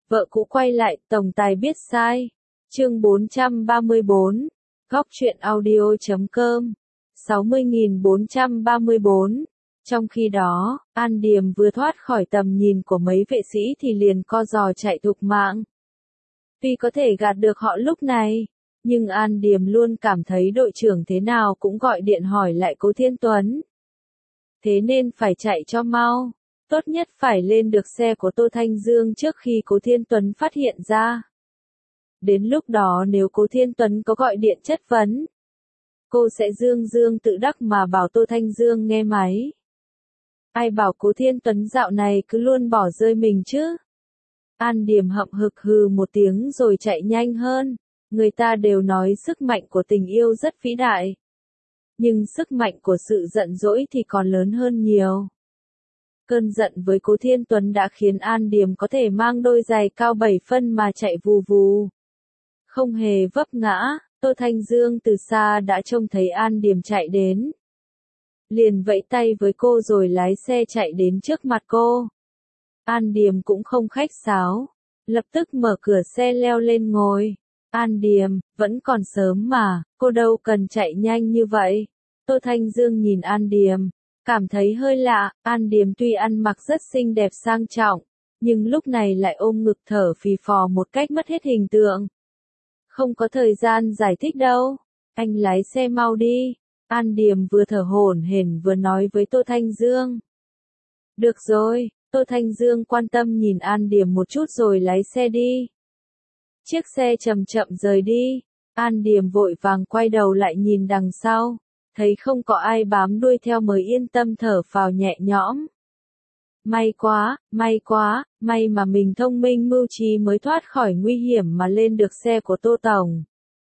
Vợ cũ quay lại, tổng tài biết sai. Chương 434. Góc truyện audio.com 60.434. Trong khi đó, An Điềm vừa thoát khỏi tầm nhìn của mấy vệ sĩ thì liền co giò chạy thục mạng. Tuy có thể gạt được họ lúc này, nhưng An Điềm luôn cảm thấy đội trưởng thế nào cũng gọi điện hỏi lại Cố Thiên Tuấn. Thế nên phải chạy cho mau. Tốt nhất phải lên được xe của Tô Thanh Dương trước khi Cố Thiên Tuấn phát hiện ra. Đến lúc đó nếu Cố Thiên Tuấn có gọi điện chất vấn, cô sẽ dương tự đắc mà bảo Tô Thanh Dương nghe máy. Ai bảo Cố Thiên Tuấn dạo này cứ luôn bỏ rơi mình chứ. An Điềm hậm hực hừ một tiếng rồi chạy nhanh hơn. Người ta đều nói sức mạnh của tình yêu rất vĩ đại. Nhưng sức mạnh của sự giận dỗi thì còn lớn hơn nhiều. Cơn giận với Cố Thiên Tuấn đã khiến An Điềm có thể mang đôi giày cao 7 phân mà chạy vù vù. Không hề vấp ngã, Tô Thanh Dương từ xa đã trông thấy An Điềm chạy đến. Liền vẫy tay với cô rồi lái xe chạy đến trước mặt cô. An Điềm cũng không khách sáo, lập tức mở cửa xe leo lên ngồi. An Điềm, vẫn còn sớm mà, cô đâu cần chạy nhanh như vậy. Tô Thanh Dương nhìn An Điềm, cảm thấy hơi lạ. An Điềm tuy ăn mặc rất xinh đẹp sang trọng, nhưng lúc này lại ôm ngực thở phì phò một cách mất hết hình tượng. Không có thời gian giải thích đâu, anh lái xe mau đi. An Điềm vừa thở hổn hển vừa nói với Tô Thanh Dương. Được rồi, Tô Thanh Dương quan tâm nhìn An Điềm một chút rồi lái xe đi. Chiếc xe chậm chậm rời đi, An Điềm vội vàng quay đầu lại nhìn đằng sau, thấy không có ai bám đuôi theo mới yên tâm thở phào nhẹ nhõm. May quá, may mà mình thông minh mưu trí mới thoát khỏi nguy hiểm mà lên được xe của Tô Tổng.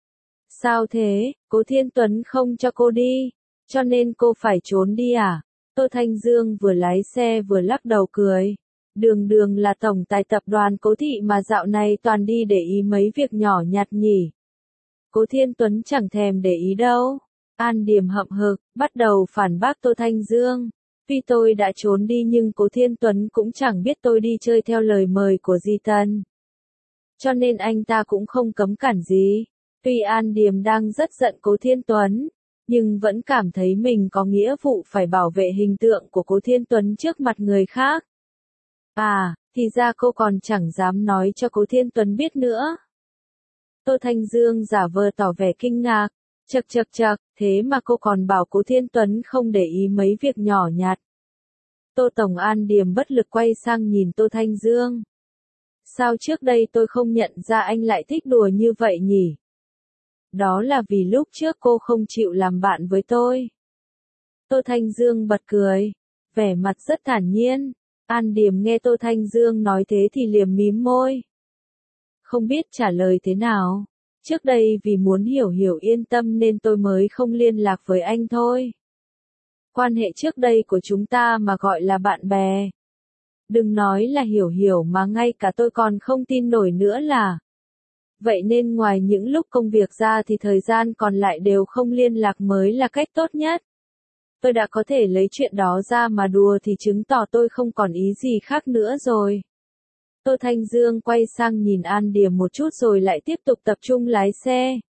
Sao thế, Cố Thiên Tuấn không cho cô đi, cho nên cô phải trốn đi à? Tô Thanh Dương vừa lái xe vừa lắc đầu cười. Đường là tổng tài tập đoàn Cố Thị mà dạo này toàn đi để ý mấy việc nhỏ nhặt nhỉ. Cố Thiên Tuấn chẳng thèm để ý đâu. An Điềm hậm hực, bắt đầu phản bác Tô Thanh Dương. Tuy tôi đã trốn đi nhưng Cố Thiên Tuấn cũng chẳng biết tôi đi chơi theo lời mời của Di Tân. Cho nên anh ta cũng không cấm cản gì. Tuy An Điềm đang rất giận Cố Thiên Tuấn, nhưng vẫn cảm thấy mình có nghĩa vụ phải bảo vệ hình tượng của Cố Thiên Tuấn trước mặt người khác. À, thì ra cô còn chẳng dám nói cho Cố Thiên Tuấn biết nữa. Tô Thanh Dương giả vờ tỏ vẻ kinh ngạc. Chậc, thế mà cô còn bảo Cố Thiên Tuấn không để ý mấy việc nhỏ nhặt. Tô Tổng. An Điềm bất lực quay sang nhìn Tô Thanh Dương. Sao trước đây tôi không nhận ra anh lại thích đùa như vậy nhỉ? Đó là vì lúc trước cô không chịu làm bạn với tôi. Tô Thanh Dương bật cười, vẻ mặt rất thản nhiên. An Điềm nghe Tô Thanh Dương nói thế thì liềm mím môi. Không biết trả lời thế nào. Trước đây vì muốn Hiểu yên tâm nên tôi mới không liên lạc với anh thôi. Quan hệ trước đây của chúng ta mà gọi là bạn bè. Đừng nói là Hiểu mà ngay cả tôi còn không tin nổi nữa là. Vậy nên ngoài những lúc công việc ra thì thời gian còn lại đều không liên lạc mới là cách tốt nhất. Tôi đã có thể lấy chuyện đó ra mà đùa thì chứng tỏ tôi không còn ý gì khác nữa rồi. Tô Thanh Dương quay sang nhìn An Điềm một chút rồi lại tiếp tục tập trung lái xe.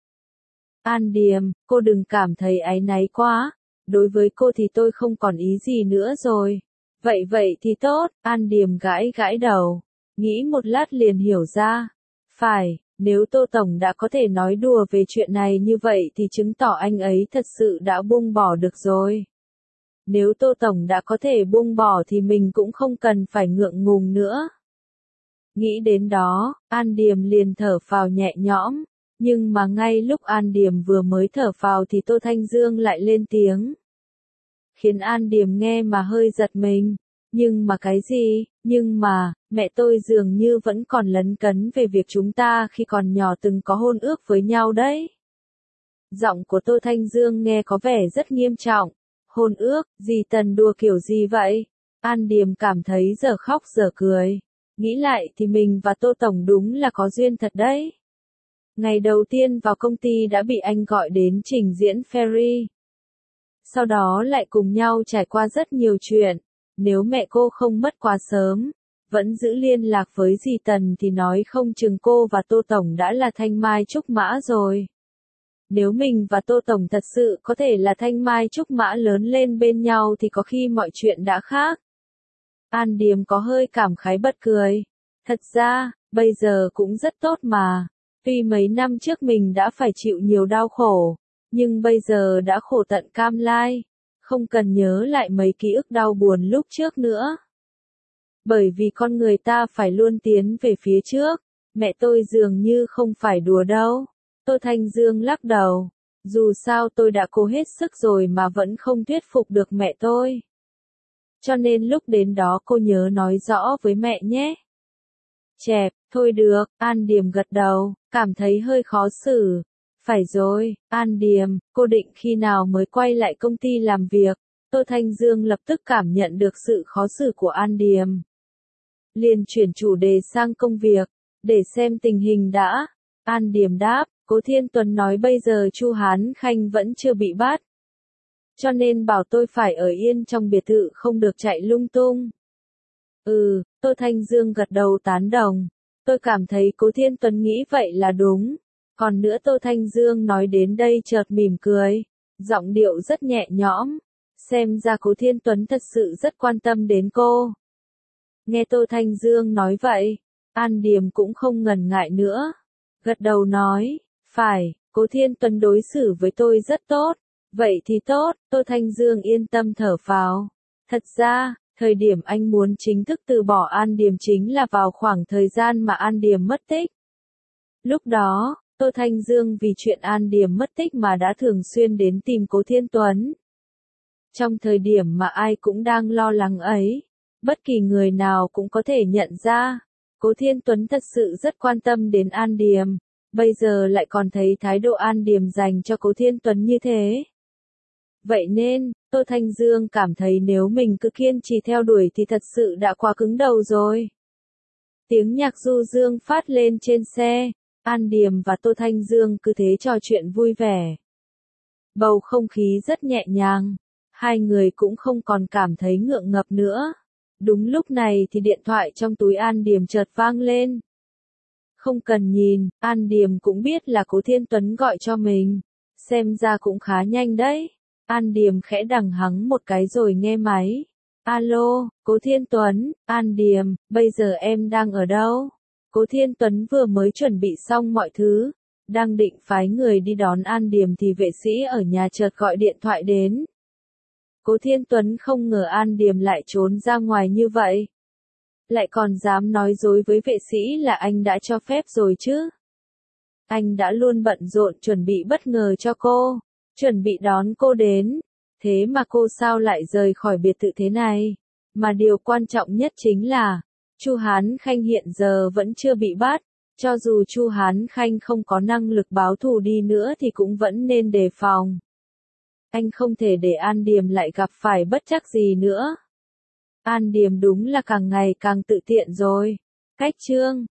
An Điềm, cô đừng cảm thấy áy náy quá. Đối với cô thì tôi không còn ý gì nữa rồi. Vậy thì tốt. An Điềm gãi đầu. Nghĩ một lát liền hiểu ra. Phải, nếu Tô Tổng đã có thể nói đùa về chuyện này như vậy thì chứng tỏ anh ấy thật sự đã buông bỏ được rồi. Nếu Tô Tổng đã có thể buông bỏ thì mình cũng không cần phải ngượng ngùng nữa. Nghĩ đến đó, An Điềm liền thở phào nhẹ nhõm. Nhưng mà ngay lúc An Điềm vừa mới thở phào thì Tô Thanh Dương lại lên tiếng. Khiến An Điềm nghe mà hơi giật mình. Nhưng mà cái gì? Nhưng mà, mẹ tôi dường như vẫn còn lấn cấn về việc chúng ta khi còn nhỏ từng có hôn ước với nhau đấy. Giọng của Tô Thanh Dương nghe có vẻ rất nghiêm trọng. Hôn ước, Di Tần đùa kiểu gì vậy? An Điềm cảm thấy giờ khóc giờ cười. Nghĩ lại thì mình và Tô Tổng đúng là có duyên thật đấy. Ngày đầu tiên vào công ty đã bị anh gọi đến trình diễn Ferry. Sau đó lại cùng nhau trải qua rất nhiều chuyện. Nếu mẹ cô không mất quá sớm, vẫn giữ liên lạc với dì Tần thì nói không chừng cô và Tô Tổng đã là thanh mai trúc mã rồi. Nếu mình và Tô Tổng thật sự có thể là thanh mai trúc mã lớn lên bên nhau thì có khi mọi chuyện đã khác. An Điềm có hơi cảm khái bật cười. Thật ra, bây giờ cũng rất tốt mà. Tuy mấy năm trước mình đã phải chịu nhiều đau khổ, nhưng bây giờ đã khổ tận cam lai. Không cần nhớ lại mấy ký ức đau buồn lúc trước nữa. Bởi vì con người ta phải luôn tiến về phía trước. Mẹ tôi dường như không phải đùa đâu. Tô Thanh Dương lắc đầu. Dù sao tôi đã cố hết sức rồi mà vẫn không thuyết phục được mẹ tôi. Cho nên lúc đến đó cô nhớ nói rõ với mẹ nhé. Chẹp, thôi được, An Điềm gật đầu, cảm thấy hơi khó xử. Phải rồi, An Điềm, cô định khi nào mới quay lại công ty làm việc? Tô Thanh Dương lập tức cảm nhận được sự khó xử của An Điềm. Liền chuyển chủ đề sang công việc, để xem tình hình đã. An Điềm đáp, Cố Thiên Tuấn nói bây giờ Chu Hán Khanh vẫn chưa bị bắt. Cho nên bảo tôi phải ở yên trong biệt thự không được chạy lung tung. Tô Thanh Dương gật đầu tán đồng. Tôi cảm thấy Cố Thiên Tuấn nghĩ vậy là đúng. Còn nữa Tô Thanh Dương nói đến đây chợt mỉm cười. Giọng điệu rất nhẹ nhõm. Xem ra Cố Thiên Tuấn thật sự rất quan tâm đến cô. Nghe Tô Thanh Dương nói vậy, An Điềm cũng không ngần ngại nữa. Gật đầu nói, phải, Cố Thiên Tuấn đối xử với tôi rất tốt. Vậy thì tốt, Tô Thanh Dương yên tâm thở phào. Thật ra, thời điểm anh muốn chính thức từ bỏ An Điềm chính là vào khoảng thời gian mà An Điềm mất tích. Lúc đó, Tô Thanh Dương vì chuyện An Điềm mất tích mà đã thường xuyên đến tìm Cố Thiên Tuấn. Trong thời điểm mà ai cũng đang lo lắng ấy, bất kỳ người nào cũng có thể nhận ra, Cố Thiên Tuấn thật sự rất quan tâm đến An Điềm, bây giờ lại còn thấy thái độ An Điềm dành cho Cố Thiên Tuấn như thế. Vậy nên, Tô Thanh Dương cảm thấy nếu mình cứ kiên trì theo đuổi thì thật sự đã quá cứng đầu rồi. Tiếng nhạc du dương phát lên trên xe, An Điềm và Tô Thanh Dương cứ thế trò chuyện vui vẻ. Bầu không khí rất nhẹ nhàng, hai người cũng không còn cảm thấy ngượng ngập nữa. Đúng lúc này thì điện thoại trong túi An Điềm chợt vang lên. Không cần nhìn, An Điềm cũng biết là Cố Thiên Tuấn gọi cho mình. Xem ra cũng khá nhanh đấy. An Điềm khẽ đằng hắng một cái rồi nghe máy. Alo, Cố Thiên Tuấn, An Điềm, bây giờ em đang ở đâu? Cố Thiên Tuấn vừa mới chuẩn bị xong mọi thứ, đang định phái người đi đón An Điềm thì vệ sĩ ở nhà chợt gọi điện thoại đến. Cố Thiên Tuấn không ngờ An Điềm lại trốn ra ngoài như vậy. Lại còn dám nói dối với vệ sĩ là anh đã cho phép rồi chứ. Anh đã luôn bận rộn chuẩn bị bất ngờ cho cô, chuẩn bị đón cô đến. Thế mà cô sao lại rời khỏi biệt thự thế này? Mà điều quan trọng nhất chính là, Chu Hán Khanh hiện giờ vẫn chưa bị bắt. Cho dù Chu Hán Khanh không có năng lực báo thù đi nữa thì cũng vẫn nên đề phòng. Anh không thể để An Điềm lại gặp phải bất trắc gì nữa. An Điềm đúng là càng ngày càng tự tiện rồi. Cách chương